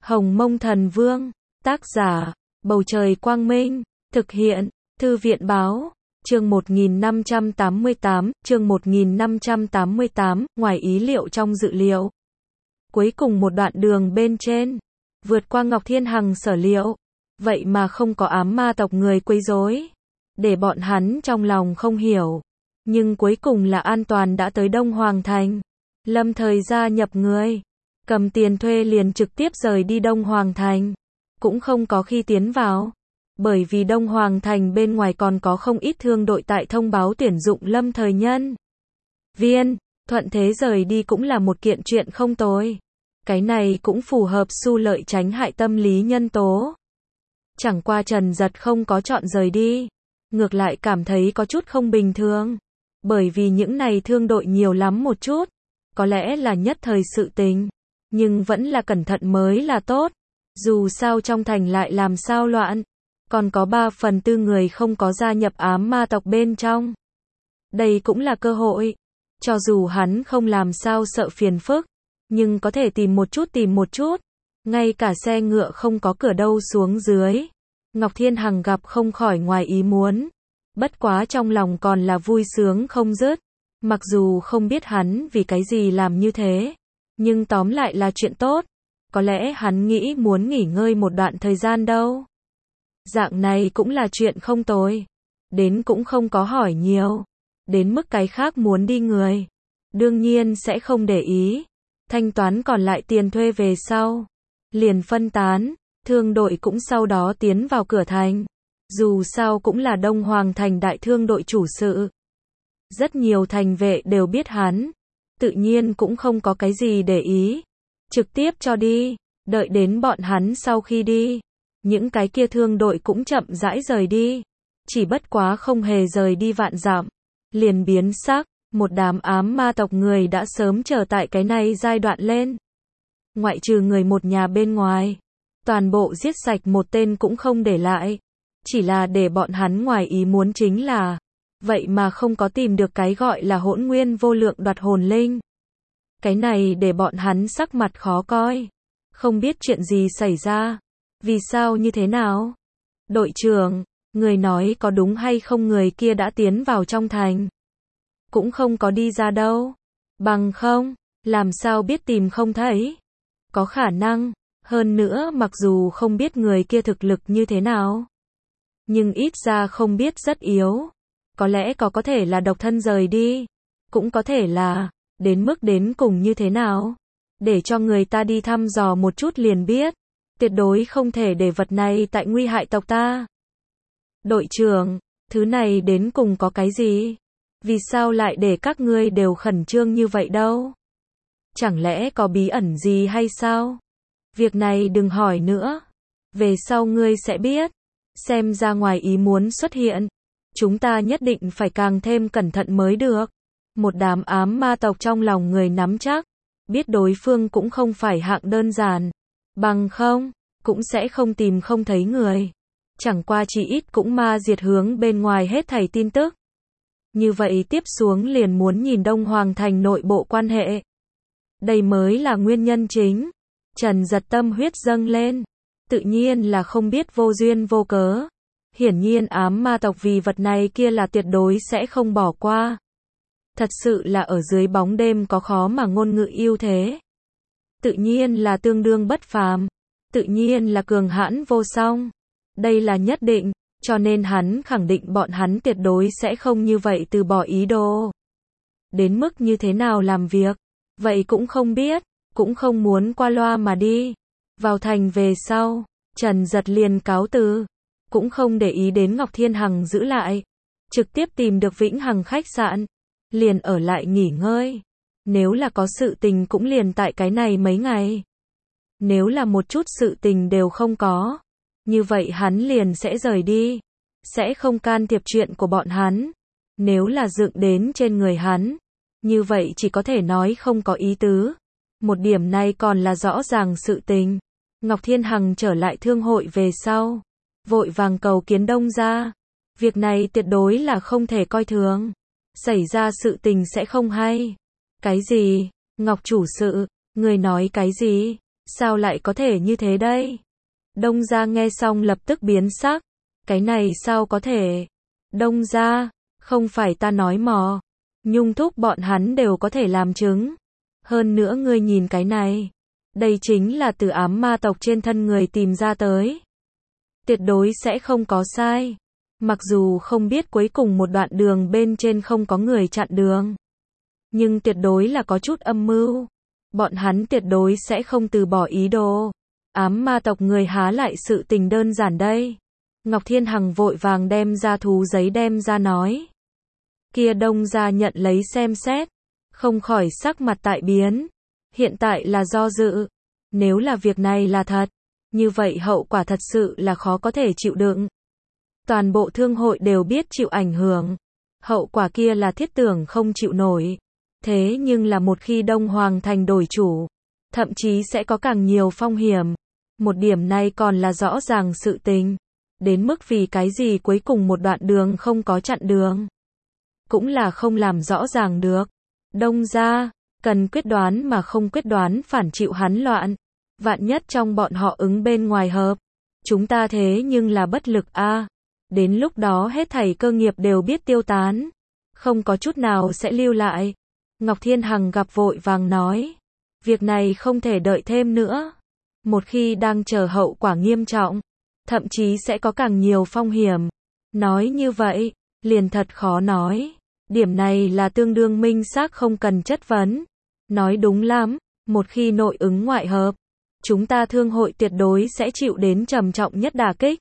Hồng Mông Thần Vương, tác giả, Bầu Trời Quang Minh, thực hiện, Thư viện Báo, chương 1588, ngoài ý liệu trong dự liệu. Cuối cùng một đoạn đường bên trên, vượt qua Ngọc Thiên Hằng sở liệu, vậy mà không có ám ma tộc người quấy rối, để bọn hắn trong lòng không hiểu. Nhưng cuối cùng là an toàn đã tới Đông Hoàng Thành. Lâm thời gia nhập người, cầm tiền thuê liền trực tiếp rời đi Đông Hoàng Thành, cũng không có khi tiến vào. Bởi vì Đông Hoàng Thành bên ngoài còn có không ít thương đội tại thông báo tuyển dụng Lâm thời nhân viên, thuận thế rời đi cũng là một kiện chuyện không tồi. Cái này cũng phù hợp xu lợi tránh hại tâm lý nhân tố. Chẳng qua Trần Giật không có chọn rời đi, ngược lại cảm thấy có chút không bình thường. Bởi vì những này thương đội nhiều lắm một chút, có lẽ là nhất thời sự tình, nhưng vẫn là cẩn thận mới là tốt. Dù sao trong thành lại làm sao loạn, còn có 3/4 người không có gia nhập ám ma tộc bên trong. Đây cũng là cơ hội, cho dù hắn không làm sao sợ phiền phức, nhưng có thể tìm một chút, ngay cả xe ngựa không có cửa đâu xuống dưới. Ngọc Thiên Hằng gặp không khỏi ngoài ý muốn, bất quá trong lòng còn là vui sướng không dứt. Mặc dù không biết hắn vì cái gì làm như thế, nhưng tóm lại là chuyện tốt. Có lẽ hắn nghĩ muốn nghỉ ngơi một đoạn thời gian đâu. Dạng này cũng là chuyện không tồi. Đến cũng không có hỏi nhiều, đến mức cái khác muốn đi người, đương nhiên sẽ không để ý. Thanh toán còn lại tiền thuê về sau, liền phân tán. Thương đội cũng sau đó tiến vào cửa thành. Dù sao cũng là Đông Hoàng Thành đại thương đội chủ sự, rất nhiều thành vệ đều biết hắn, tự nhiên cũng không có cái gì để ý, trực tiếp cho đi. Đợi đến bọn hắn sau khi đi, những cái kia thương đội cũng chậm rãi rời đi. Chỉ bất quá không hề rời đi vạn dặm, liền biến sắc, một đám ám ma tộc người đã sớm chờ tại cái này giai đoạn lên. Ngoại trừ người một nhà bên ngoài, toàn bộ giết sạch một tên cũng không để lại. Chỉ là để bọn hắn ngoài ý muốn chính là, vậy mà không có tìm được cái gọi là hỗn nguyên vô lượng đoạt hồn linh. Cái này để bọn hắn sắc mặt khó coi, không biết chuyện gì xảy ra, vì sao như thế nào. Đội trưởng, người nói có đúng hay không người kia đã tiến vào trong thành, cũng không có đi ra đâu. Bằng không, làm sao biết tìm không thấy. Có khả năng, hơn nữa mặc dù không biết người kia thực lực như thế nào, nhưng ít ra không biết rất yếu. Có lẽ có thể là độc thân rời đi, cũng có thể là, đến mức đến cùng như thế nào, để cho người ta đi thăm dò một chút liền biết. Tuyệt đối không thể để vật này tại nguy hại tộc ta. Đội trưởng, thứ này đến cùng có cái gì? Vì sao lại để các ngươi đều khẩn trương như vậy đâu? Chẳng lẽ có bí ẩn gì hay sao? Việc này đừng hỏi nữa, về sau ngươi sẽ biết. Xem ra ngoài ý muốn xuất hiện, chúng ta nhất định phải càng thêm cẩn thận mới được. Một đám ám ma tộc trong lòng người nắm chắc, biết đối phương cũng không phải hạng đơn giản, bằng không, cũng sẽ không tìm không thấy người. Chẳng qua chỉ ít cũng ma diệt hướng bên ngoài hết thảy tin tức. Như vậy tiếp xuống liền muốn nhìn Đông Hoàng Thành nội bộ quan hệ. Đây mới là nguyên nhân chính. Trần Giật tâm huyết dâng lên, tự nhiên là không biết vô duyên vô cớ. Hiển nhiên ám ma tộc vì vật này kia là tuyệt đối sẽ không bỏ qua. Thật sự là ở dưới bóng đêm có khó mà ngôn ngữ ưu thế. Tự nhiên là tương đương bất phàm, tự nhiên là cường hãn vô song. Đây là nhất định, cho nên hắn khẳng định bọn hắn tuyệt đối sẽ không như vậy từ bỏ ý đồ. Đến mức như thế nào làm việc, vậy cũng không biết, cũng không muốn qua loa mà đi. Vào thành về sau, Trần Giật liền cáo từ, cũng không để ý đến Ngọc Thiên Hằng giữ lại, trực tiếp tìm được Vĩnh Hằng khách sạn, liền ở lại nghỉ ngơi. Nếu là có sự tình cũng liền tại cái này mấy ngày. Nếu là một chút sự tình đều không có, như vậy hắn liền sẽ rời đi, sẽ không can thiệp chuyện của bọn hắn. Nếu là dựng đến trên người hắn, như vậy chỉ có thể nói không có ý tứ. Một điểm này còn là rõ ràng sự tình. Ngọc Thiên Hằng trở lại thương hội về sau, vội vàng cầu kiến Đông gia. Việc này tuyệt đối là không thể coi thường. Xảy ra sự tình sẽ không hay. Cái gì? Ngọc chủ sự, người nói cái gì? Sao lại có thể như thế đây? Đông gia nghe xong lập tức biến sắc. Cái này sao có thể? Đông gia, không phải ta nói mò. Nhung thúc bọn hắn đều có thể làm chứng. Hơn nữa ngươi nhìn cái này. Đây chính là từ ám ma tộc trên thân người tìm ra tới. Tuyệt đối sẽ không có sai. Mặc dù không biết cuối cùng một đoạn đường bên trên không có người chặn đường. Nhưng tuyệt đối là có chút âm mưu. Bọn hắn tuyệt đối sẽ không từ bỏ ý đồ. Ám ma tộc người há lại sự tình đơn giản đây. Ngọc Thiên Hằng vội vàng đem ra thú giấy đem ra nói. Kia Đông gia nhận lấy xem xét. Không khỏi sắc mặt tại biến. Hiện tại là do dự. Nếu là việc này là thật. Như vậy hậu quả thật sự là khó có thể chịu đựng. Toàn bộ thương hội đều biết chịu ảnh hưởng. Hậu quả kia là thiết tưởng không chịu nổi. Thế nhưng là một khi Đông Hoàng Thành đổi chủ, thậm chí sẽ có càng nhiều phong hiểm. Một điểm này còn là rõ ràng sự tình. Đến mức vì cái gì cuối cùng một đoạn đường không có chặn đường. Cũng là không làm rõ ràng được. Đông gia, cần quyết đoán mà không quyết đoán phản chịu hắn loạn. Vạn nhất trong bọn họ ứng bên ngoài hợp. Chúng ta thế nhưng là bất lực a. Đến lúc đó hết thảy cơ nghiệp đều biết tiêu tán. Không có chút nào sẽ lưu lại. Ngọc Thiên Hằng gặp vội vàng nói. Việc này không thể đợi thêm nữa. Một khi đang chờ hậu quả nghiêm trọng. Thậm chí sẽ có càng nhiều phong hiểm. Nói như vậy, liền thật khó nói. Điểm này là tương đương minh xác không cần chất vấn. Nói đúng lắm, một khi nội ứng ngoại hợp. Chúng ta thương hội tuyệt đối sẽ chịu đến trầm trọng nhất đả kích.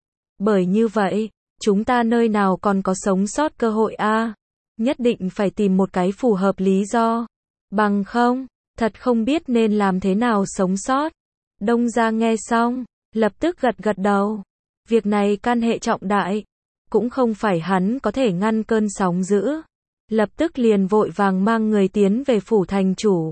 Bởi như vậy, chúng ta nơi nào còn có sống sót cơ hội a? Nhất định phải tìm một cái phù hợp lý do. Bằng không, thật không biết nên làm thế nào sống sót. Đông gia nghe xong, lập tức gật gật đầu. Việc này can hệ trọng đại. Cũng không phải hắn có thể ngăn cơn sóng dữ. Lập tức liền vội vàng mang người tiến về phủ thành chủ.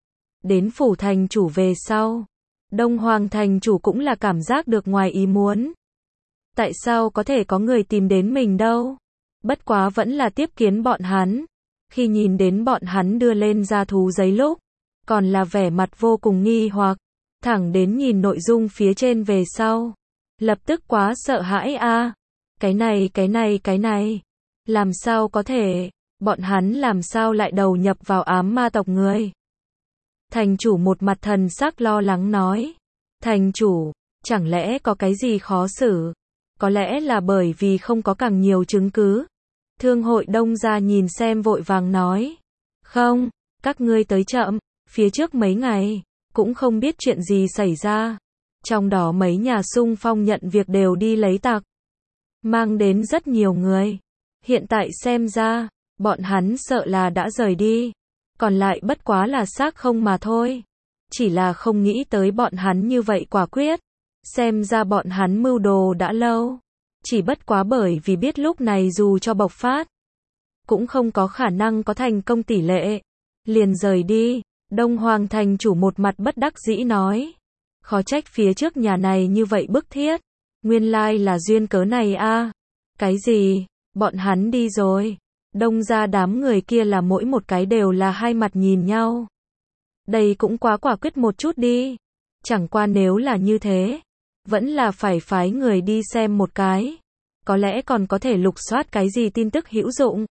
Đến phủ thành chủ về sau. Đông Hoàng thành chủ cũng là cảm giác được ngoài ý muốn. Tại sao có thể có người tìm đến mình đâu? Bất quá vẫn là tiếp kiến bọn hắn. Khi nhìn đến bọn hắn đưa lên ra thú giấy lúc, còn là vẻ mặt vô cùng nghi hoặc, thẳng đến nhìn nội dung phía trên về sau. Lập tức quá sợ hãi a. Cái này. Làm sao có thể? Bọn hắn làm sao lại đầu nhập vào ám ma tộc người? Thành chủ một mặt thần sắc lo lắng nói. Thành chủ, chẳng lẽ có cái gì khó xử? Có lẽ là bởi vì không có càng nhiều chứng cứ. Thương hội Đông gia nhìn xem vội vàng nói. Không, các ngươi tới chậm, phía trước mấy ngày, cũng không biết chuyện gì xảy ra. Trong đó mấy nhà xung phong nhận việc đều đi lấy tặc. Mang đến rất nhiều người. Hiện tại xem ra, bọn hắn sợ là đã rời đi. Còn lại bất quá là xác không mà thôi. Chỉ là không nghĩ tới bọn hắn như vậy quả quyết. Xem ra bọn hắn mưu đồ đã lâu. Chỉ bất quá bởi vì biết lúc này dù cho bộc phát, cũng không có khả năng có thành công tỷ lệ. Liền rời đi. Đông Hoàng thành chủ một mặt bất đắc dĩ nói. Khó trách phía trước nhà này như vậy bức thiết. Nguyên lai là duyên cớ này a. Cái gì? Bọn hắn đi rồi. Đông gia đám người kia là mỗi một cái đều là hai mặt nhìn nhau. Đây cũng quá quả quyết một chút đi. Chẳng qua nếu là như thế, vẫn là phải phái người đi xem một cái. Có lẽ còn có thể lục soát cái gì tin tức hữu dụng.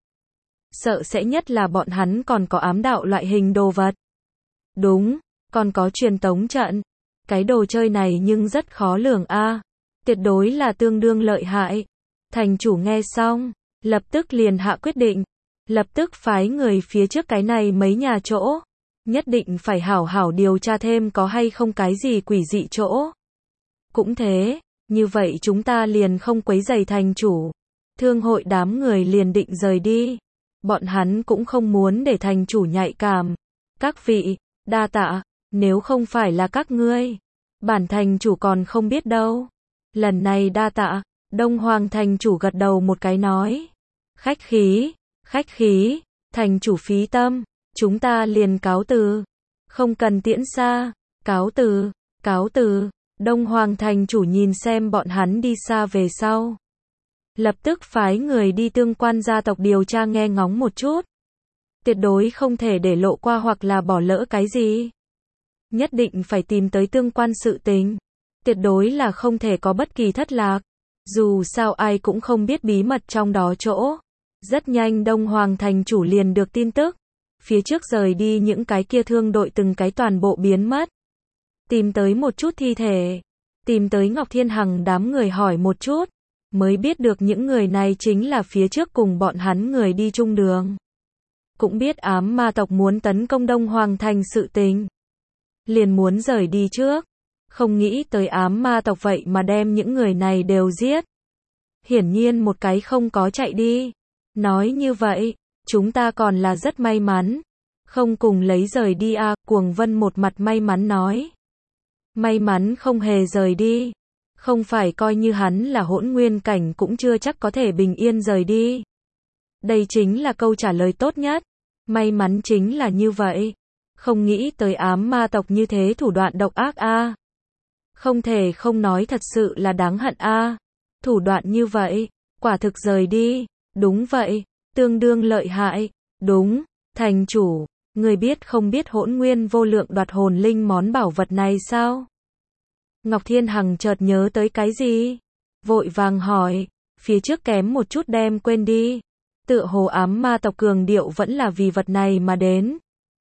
Sợ sẽ nhất là bọn hắn còn có ám đạo loại hình đồ vật. Đúng, còn có truyền tống trận. Cái đồ chơi này nhưng rất khó lường a. Tuyệt đối là tương đương lợi hại. Thành chủ nghe xong, lập tức liền hạ quyết định. Lập tức phái người phía trước cái này mấy nhà chỗ. Nhất định phải hảo hảo điều tra thêm có hay không cái gì quỷ dị chỗ. Cũng thế, như vậy chúng ta liền không quấy rầy thành chủ. Thương hội đám người liền định rời đi. Bọn hắn cũng không muốn để thành chủ nhạy cảm. Các vị, đa tạ, nếu không phải là các ngươi, bản thành chủ còn không biết đâu. Lần này đa tạ, Đông Hoàng thành chủ gật đầu một cái nói. Khách khí, thành chủ phí tâm, chúng ta liền cáo từ. Không cần tiễn xa, cáo từ. Đông Hoàng thành chủ nhìn xem bọn hắn đi xa về sau. Lập tức phái người đi tương quan gia tộc điều tra nghe ngóng một chút. Tuyệt đối không thể để lộ qua hoặc là bỏ lỡ cái gì. nhất định phải tìm tới tương quan sự tình. Tuyệt đối là không thể có bất kỳ thất lạc. Dù sao ai cũng không biết bí mật trong đó chỗ. Rất nhanh Đông Hoàng thành chủ liền được tin tức. Phía trước rời đi những cái kia thương đội từng cái toàn bộ biến mất. Tìm tới một chút thi thể. Tìm tới Ngọc Thiên Hằng đám người hỏi một chút. Mới biết được những người này chính là phía trước cùng bọn hắn người đi chung đường. Cũng biết ám ma tộc muốn tấn công Đông Hoàng thành sự tình. Liền muốn rời đi trước. Không nghĩ tới ám ma tộc vậy mà đem những người này đều giết. Hiển nhiên một cái không có chạy đi. Nói như vậy, chúng ta còn là rất may mắn. Không cùng lấy rời đi à, Cuồng Vân một mặt may mắn nói. May mắn không hề rời đi. Không phải coi như hắn là hỗn nguyên cảnh cũng chưa chắc có thể bình yên rời đi. Đây chính là câu trả lời tốt nhất. May mắn chính là như vậy. Không nghĩ tới ám ma tộc như thế thủ đoạn độc ác a. Không thể không nói thật sự là đáng hận a. Thủ đoạn như vậy, quả thực rời đi. Đúng vậy, tương đương lợi hại. Đúng, thành chủ, người biết không biết hỗn nguyên vô lượng đoạt hồn linh món bảo vật này sao? Ngọc Thiên Hằng chợt nhớ tới cái gì? Vội vàng hỏi, phía trước kém một chút đem quên đi. Tựa hồ ám ma tộc cường điệu vẫn là vì vật này mà đến.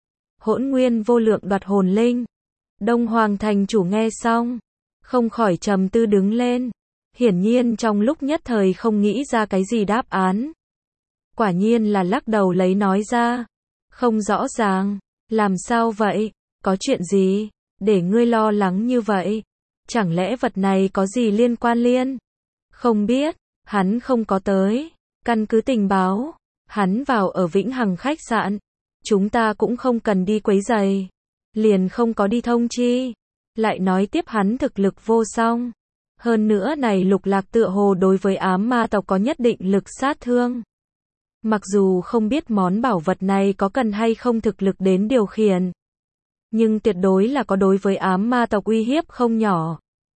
Hỗn nguyên vô lượng đoạt hồn linh. Đông Hoàng thành chủ nghe xong, không khỏi trầm tư đứng lên. Hiển nhiên trong lúc nhất thời không nghĩ ra cái gì đáp án. Quả nhiên là lắc đầu lấy nói ra. Không rõ ràng, làm sao vậy, có chuyện gì, để ngươi lo lắng như vậy. Chẳng lẽ vật này có gì liên quan liên? Không biết, hắn không có tới. Căn cứ tình báo, hắn vào ở Vĩnh Hằng khách sạn. Chúng ta cũng không cần đi quấy rầy. Liền không có đi thông chi. Lại nói tiếp hắn thực lực vô song. Hơn nữa này Lục Lạc tựa hồ đối với ám ma tộc có nhất định lực sát thương. Mặc dù không biết món bảo vật này có cần hay không thực lực đến điều khiển. Nhưng tuyệt đối là có đối với ám ma tộc uy hiếp không nhỏ.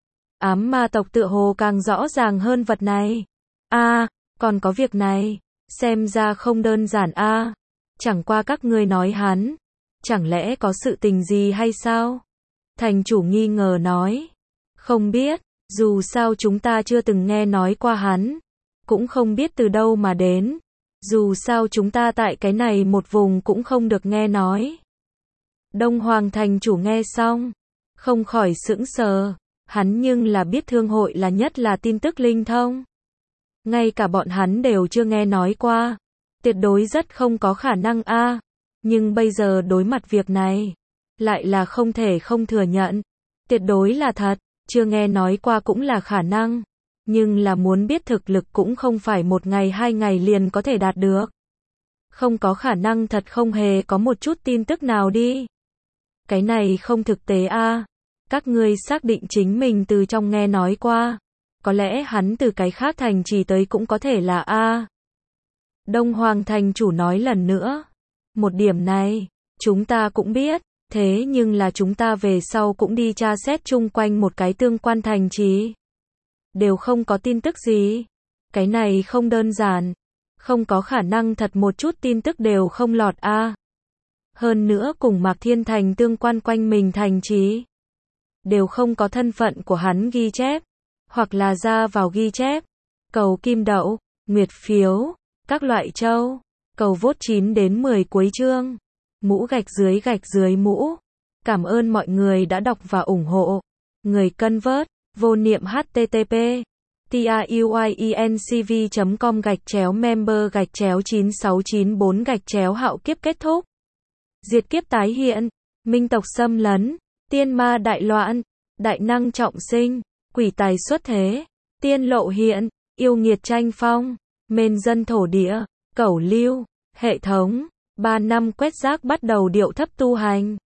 Ám ma tộc tựa hồ càng rõ ràng hơn vật này. Còn có việc này. Xem ra không đơn giản Chẳng qua các ngươi nói hắn. Chẳng lẽ có sự tình gì hay sao? Thành chủ nghi ngờ nói. Không biết, dù sao chúng ta chưa từng nghe nói qua hắn. Cũng không biết từ đâu mà đến. Dù sao chúng ta tại cái này một vùng cũng không được nghe nói. Đông Hoàng thành chủ nghe xong, không khỏi sững sờ. Hắn nhưng là biết thương hội là nhất là tin tức linh thông. Ngay cả bọn hắn đều chưa nghe nói qua. Tuyệt đối rất không có khả năng Nhưng bây giờ đối mặt việc này, lại là không thể không thừa nhận. Tuyệt đối là thật, chưa nghe nói qua cũng là khả năng. Nhưng là muốn biết thực lực cũng không phải một ngày hai ngày liền có thể đạt được. Không có khả năng thật không hề có một chút tin tức nào đi. Cái này không thực tế Các ngươi xác định chính mình từ trong nghe nói qua. Có lẽ hắn từ cái khác thành trì tới cũng có thể là Đông Hoàng thành chủ nói lần nữa. Một điểm này, chúng ta cũng biết. Thế nhưng là chúng ta về sau cũng đi tra xét chung quanh một cái tương quan thành trì. Đều không có tin tức gì. Cái này không đơn giản. Không có khả năng thật một chút tin tức đều không lọt Hơn nữa cùng Mạc Thiên Thành tương quan quanh mình thành trì. Đều không có thân phận của hắn ghi chép. Hoặc là ra vào ghi chép. Cầu kim đậu, nguyệt phiếu, các loại châu. Cầu vote 9 đến 10 cuối chương. Mũ gạch dưới mũ. Cảm ơn mọi người đã đọc và ủng hộ. Người cân vớt, vô niệm http tiuyencv.com/member/9694/hạo kiếp kết thúc. Diệt kiếp tái hiện, minh tộc xâm lấn, tiên ma đại loạn, đại năng trọng sinh, quỷ tài xuất thế, tiên lộ hiện, yêu nghiệt tranh phong, mên dân thổ địa, cẩu lưu, hệ thống, 3 năm quét rác bắt đầu điệu thấp tu hành.